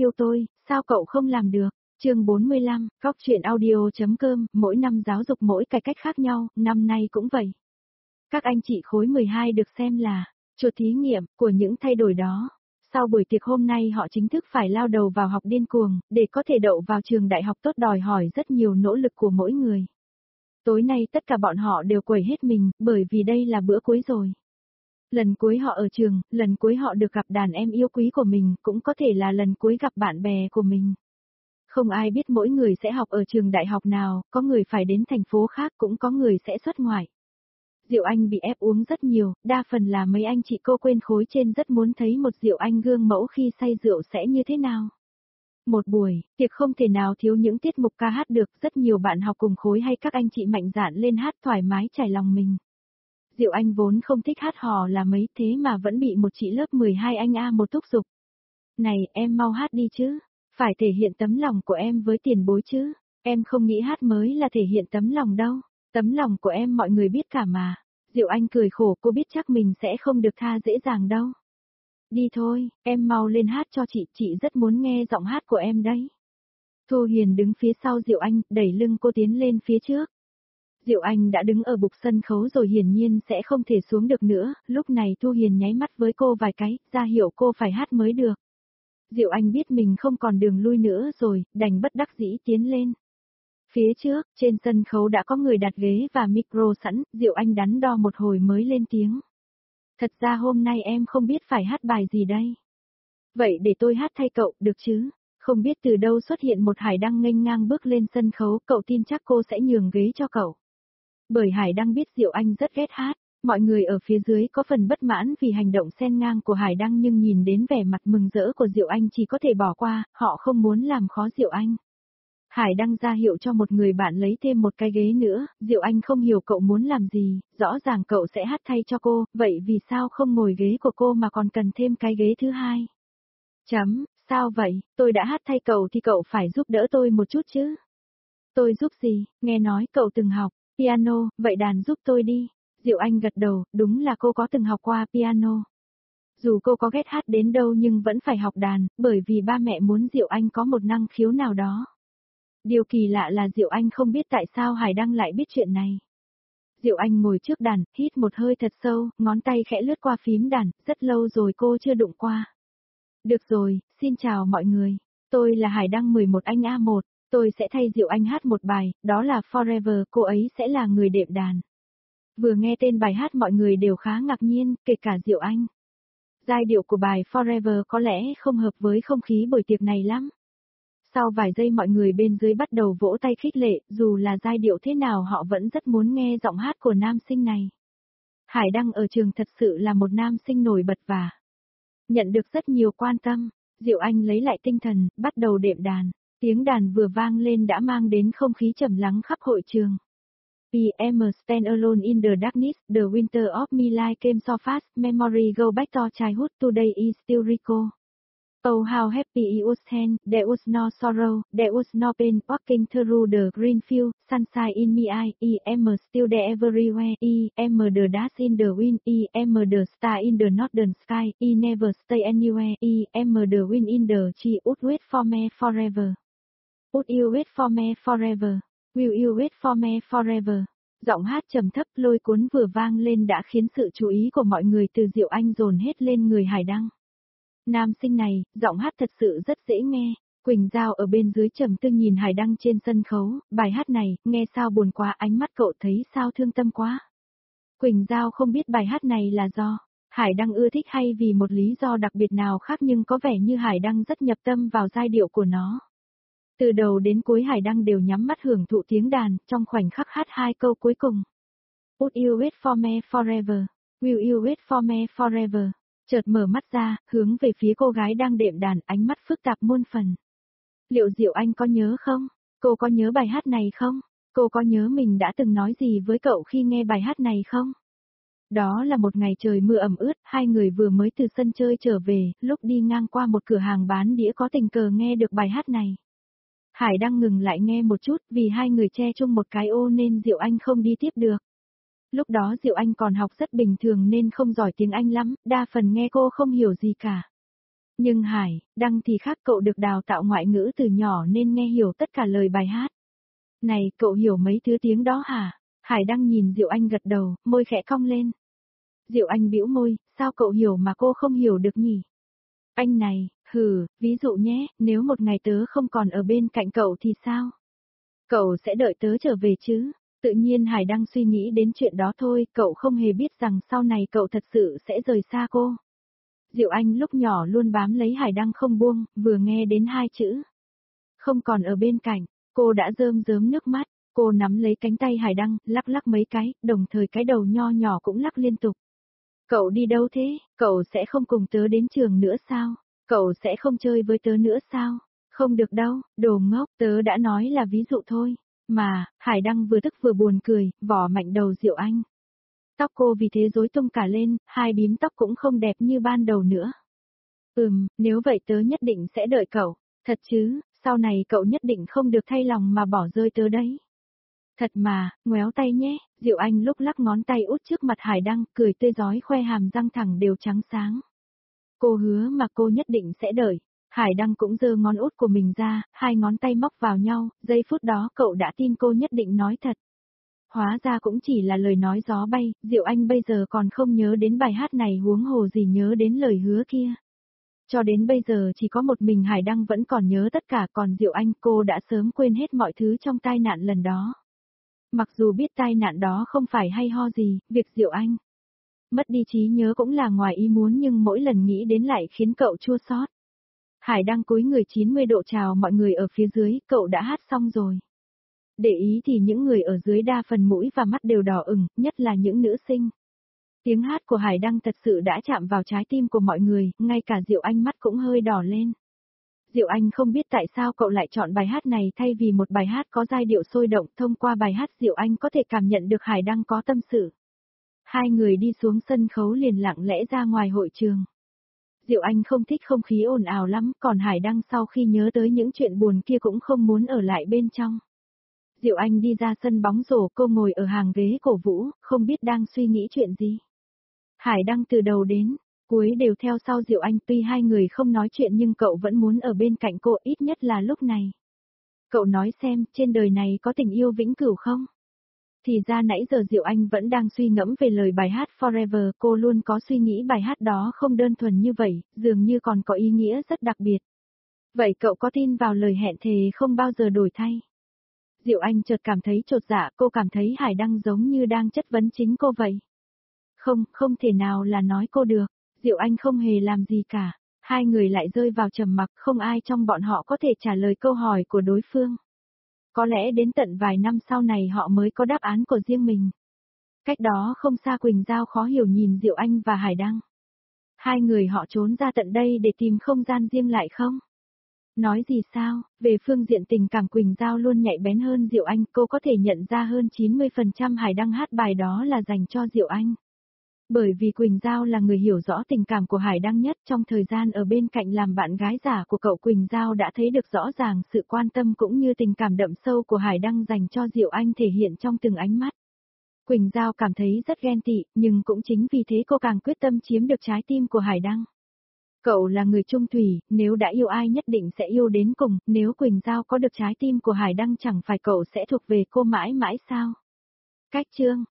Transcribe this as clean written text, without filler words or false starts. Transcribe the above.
yêu tôi, sao cậu không làm được? Chương 45, Góc truyện audio.com, mỗi năm giáo dục mỗi cải cách khác nhau, năm nay cũng vậy. Các anh chị khối 12 được xem là chuột thí nghiệm của những thay đổi đó. Sau buổi tiệc hôm nay họ chính thức phải lao đầu vào học điên cuồng, để có thể đậu vào trường đại học tốt đòi hỏi rất nhiều nỗ lực của mỗi người. Tối nay tất cả bọn họ đều quẩy hết mình, bởi vì đây là bữa cuối rồi. Lần cuối họ ở trường, lần cuối họ được gặp đàn em yêu quý của mình, cũng có thể là lần cuối gặp bạn bè của mình. Không ai biết mỗi người sẽ học ở trường đại học nào, có người phải đến thành phố khác cũng có người sẽ xuất ngoại. Diệu Anh bị ép uống rất nhiều, đa phần là mấy anh chị cô quên khối trên rất muốn thấy một Diệu Anh gương mẫu khi say rượu sẽ như thế nào. Một buổi, tiệc không thể nào thiếu những tiết mục ca hát được, rất nhiều bạn học cùng khối hay các anh chị mạnh dạn lên hát thoải mái trải lòng mình. Diệu Anh vốn không thích hát hò là mấy thế mà vẫn bị một chị lớp 12 anh A1 thúc giục. Này, em mau hát đi chứ, phải thể hiện tấm lòng của em với tiền bối chứ, em không nghĩ hát mới là thể hiện tấm lòng đâu, tấm lòng của em mọi người biết cả mà. Diệu Anh cười khổ, cô biết chắc mình sẽ không được tha dễ dàng đâu. Đi thôi, em mau lên hát cho chị rất muốn nghe giọng hát của em đấy. Thu Hiền đứng phía sau Diệu Anh, đẩy lưng cô tiến lên phía trước. Diệu Anh đã đứng ở bục sân khấu rồi hiển nhiên sẽ không thể xuống được nữa, lúc này Thu Hiền nháy mắt với cô vài cái, ra hiệu cô phải hát mới được. Diệu Anh biết mình không còn đường lui nữa rồi, đành bất đắc dĩ tiến lên. Phía trước, trên sân khấu đã có người đặt ghế và micro sẵn, Diệu Anh đắn đo một hồi mới lên tiếng. Thật ra hôm nay em không biết phải hát bài gì đây. Vậy để tôi hát thay cậu, được chứ? Không biết từ đâu xuất hiện một Hải Đăng nghênh ngang bước lên sân khấu, cậu tin chắc cô sẽ nhường ghế cho cậu. Bởi Hải Đăng biết Diệu Anh rất ghét hát, mọi người ở phía dưới có phần bất mãn vì hành động xen ngang của Hải Đăng nhưng nhìn đến vẻ mặt mừng rỡ của Diệu Anh chỉ có thể bỏ qua, họ không muốn làm khó Diệu Anh. Hải Đăng ra hiệu cho một người bạn lấy thêm một cái ghế nữa, Diệu Anh không hiểu cậu muốn làm gì, rõ ràng cậu sẽ hát thay cho cô, vậy vì sao không ngồi ghế của cô mà còn cần thêm cái ghế thứ hai? Sao vậy, tôi đã hát thay cậu thì cậu phải giúp đỡ tôi một chút chứ. Tôi giúp gì, nghe nói cậu từng học piano, vậy đàn giúp tôi đi. Diệu Anh gật đầu, đúng là cô có từng học qua piano. Dù cô có ghét hát đến đâu nhưng vẫn phải học đàn, bởi vì ba mẹ muốn Diệu Anh có một năng khiếu nào đó. Điều kỳ lạ là Diệu Anh không biết tại sao Hải Đăng lại biết chuyện này. Diệu Anh ngồi trước đàn, hít một hơi thật sâu, ngón tay khẽ lướt qua phím đàn, rất lâu rồi cô chưa đụng qua. Được rồi, xin chào mọi người. Tôi là Hải Đăng 11 anh A1, tôi sẽ thay Diệu Anh hát một bài, đó là Forever, cô ấy sẽ là người đệm đàn. Vừa nghe tên bài hát mọi người đều khá ngạc nhiên, kể cả Diệu Anh. Giai điệu của bài Forever có lẽ không hợp với không khí buổi tiệc này lắm. Sau vài giây mọi người bên dưới bắt đầu vỗ tay khích lệ, dù là giai điệu thế nào họ vẫn rất muốn nghe giọng hát của nam sinh này. Hải Đăng ở trường thật sự là một nam sinh nổi bật và nhận được rất nhiều quan tâm. Diệu Anh lấy lại tinh thần, bắt đầu đệm đàn. Tiếng đàn vừa vang lên đã mang đến không khí trầm lắng khắp hội trường. Em stand alone in the darkness, the winter of my life came so fast, memory go back to childhood, today is still recall. Oh how happy it was then, there was no sorrow, there was no pain, walking through the green field, sunshine in my eye, em still there everywhere, em the dust in the wind, em the star in the northern sky, never stay anywhere, em the wind in the tree, would wait for me forever. Would you wait for me forever? Will you wait for me forever? Giọng hát trầm thấp lôi cuốn vừa vang lên đã khiến sự chú ý của mọi người từ Diệu Anh dồn hết lên người Hải Đăng. Nam sinh này, giọng hát thật sự rất dễ nghe. Quỳnh Giao ở bên dưới trầm tư nhìn Hải Đăng trên sân khấu, bài hát này, nghe sao buồn quá, ánh mắt cậu thấy sao thương tâm quá. Quỳnh Giao không biết bài hát này là do Hải Đăng ưa thích hay vì một lý do đặc biệt nào khác nhưng có vẻ như Hải Đăng rất nhập tâm vào giai điệu của nó. Từ đầu đến cuối Hải Đăng đều nhắm mắt hưởng thụ tiếng đàn, trong khoảnh khắc hát hai câu cuối cùng. Would you wait for me forever? Will you wait for me forever? Chợt mở mắt ra, hướng về phía cô gái đang đệm đàn, ánh mắt phức tạp muôn phần. Liệu Diệu Anh có nhớ không? Cô có nhớ bài hát này không? Cô có nhớ mình đã từng nói gì với cậu khi nghe bài hát này không? Đó là một ngày trời mưa ẩm ướt, hai người vừa mới từ sân chơi trở về, lúc đi ngang qua một cửa hàng bán đĩa có tình cờ nghe được bài hát này. Hải Đăng ngừng lại nghe một chút vì hai người che chung một cái ô nên Diệu Anh không đi tiếp được. Lúc đó Diệu Anh còn học rất bình thường nên không giỏi tiếng Anh lắm, đa phần nghe cô không hiểu gì cả. Nhưng Hải, Đăng thì khác, cậu được đào tạo ngoại ngữ từ nhỏ nên nghe hiểu tất cả lời bài hát. Này, cậu hiểu mấy thứ tiếng đó hả? Hải Đăng nhìn Diệu Anh gật đầu, môi khẽ cong lên. Diệu Anh bĩu môi, sao cậu hiểu mà cô không hiểu được nhỉ? Anh này, ví dụ nhé, nếu một ngày tớ không còn ở bên cạnh cậu thì sao? Cậu sẽ đợi tớ trở về chứ? Tự nhiên Hải Đăng suy nghĩ đến chuyện đó thôi, cậu không hề biết rằng sau này cậu thật sự sẽ rời xa cô. Diệu Anh lúc nhỏ luôn bám lấy Hải Đăng không buông, vừa nghe đến hai chữ. Không còn ở bên cạnh, cô đã rơm rớm nước mắt, cô nắm lấy cánh tay Hải Đăng, lắc lắc mấy cái, đồng thời cái đầu nho nhỏ cũng lắc liên tục. Cậu đi đâu thế? Cậu sẽ không cùng tớ đến trường nữa sao? Cậu sẽ không chơi với tớ nữa sao? Không được đâu, đồ ngốc, tớ đã nói là ví dụ thôi. Mà, Hải Đăng vừa tức vừa buồn cười, vỏ mạnh đầu Diệu Anh. Tóc cô vì thế rối tung cả lên, hai bím tóc cũng không đẹp như ban đầu nữa. Nếu vậy tớ nhất định sẽ đợi cậu. Thật chứ, sau này cậu nhất định không được thay lòng mà bỏ rơi tớ đấy. Thật mà, ngoéo tay nhé, Diệu Anh lúc lắc ngón tay út trước mặt Hải Đăng, cười tươi rói khoe hàm răng thẳng đều trắng sáng. Cô hứa mà cô nhất định sẽ đợi. Hải Đăng cũng giơ ngón út của mình ra, hai ngón tay móc vào nhau, giây phút đó cậu đã tin cô nhất định nói thật. Hóa ra cũng chỉ là lời nói gió bay, Diệu Anh bây giờ còn không nhớ đến bài hát này huống hồ gì nhớ đến lời hứa kia. Cho đến bây giờ chỉ có một mình Hải Đăng vẫn còn nhớ tất cả, còn Diệu Anh cô đã sớm quên hết mọi thứ trong tai nạn lần đó. Mặc dù biết tai nạn đó không phải hay ho gì, việc Diệu Anh mất đi trí nhớ cũng là ngoài ý muốn, nhưng mỗi lần nghĩ đến lại khiến cậu chua xót. Hải Đăng cúi người 90 độ chào mọi người ở phía dưới, cậu đã hát xong rồi. Để ý thì những người ở dưới đa phần mũi và mắt đều đỏ ửng, nhất là những nữ sinh. Tiếng hát của Hải Đăng thật sự đã chạm vào trái tim của mọi người, ngay cả Diệu Anh mắt cũng hơi đỏ lên. Diệu Anh không biết tại sao cậu lại chọn bài hát này thay vì một bài hát có giai điệu sôi động, thông qua bài hát Diệu Anh có thể cảm nhận được Hải Đăng có tâm sự. Hai người đi xuống sân khấu liền lặng lẽ ra ngoài hội trường. Diệu Anh không thích không khí ồn ào lắm, còn Hải Đăng sau khi nhớ tới những chuyện buồn kia cũng không muốn ở lại bên trong. Diệu Anh đi ra sân bóng rổ, cô ngồi ở hàng ghế cổ vũ, không biết đang suy nghĩ chuyện gì. Hải Đăng từ đầu đến cuối đều theo sau Diệu Anh, tuy hai người không nói chuyện nhưng cậu vẫn muốn ở bên cạnh cô, ít nhất là lúc này. Cậu nói xem, trên đời này có tình yêu vĩnh cửu không? Thì ra nãy giờ Diệu Anh vẫn đang suy ngẫm về lời bài hát Forever, cô luôn có suy nghĩ bài hát đó không đơn thuần như vậy, dường như còn có ý nghĩa rất đặc biệt. Vậy cậu có tin vào lời hẹn thề không bao giờ đổi thay? Diệu Anh chợt cảm thấy chột dạ, cô cảm thấy Hải Đăng giống như đang chất vấn chính cô vậy. Không thể nào là nói cô được. Diệu Anh không hề làm gì cả. Hai người lại rơi vào trầm mặc, không ai trong bọn họ có thể trả lời câu hỏi của đối phương. Có lẽ đến tận vài năm sau này họ mới có đáp án của riêng mình. Cách đó không xa, Quỳnh Giao khó hiểu nhìn Diệu Anh và Hải Đăng. Hai người họ trốn ra tận đây để tìm không gian riêng lại không? Nói gì sao, về phương diện tình cảm Quỳnh Giao luôn nhạy bén hơn Diệu Anh, cô có thể nhận ra hơn 90% Hải Đăng hát bài đó là dành cho Diệu Anh. Bởi vì Quỳnh Giao là người hiểu rõ tình cảm của Hải Đăng nhất, trong thời gian ở bên cạnh làm bạn gái giả của cậu, Quỳnh Giao đã thấy được rõ ràng sự quan tâm cũng như tình cảm đậm sâu của Hải Đăng dành cho Diệu Anh thể hiện trong từng ánh mắt. Quỳnh Giao cảm thấy rất ghen tị, nhưng cũng chính vì thế cô càng quyết tâm chiếm được trái tim của Hải Đăng. Cậu là người chung thủy, nếu đã yêu ai nhất định sẽ yêu đến cùng, nếu Quỳnh Giao có được trái tim của Hải Đăng chẳng phải cậu sẽ thuộc về cô mãi mãi sao? Cách chương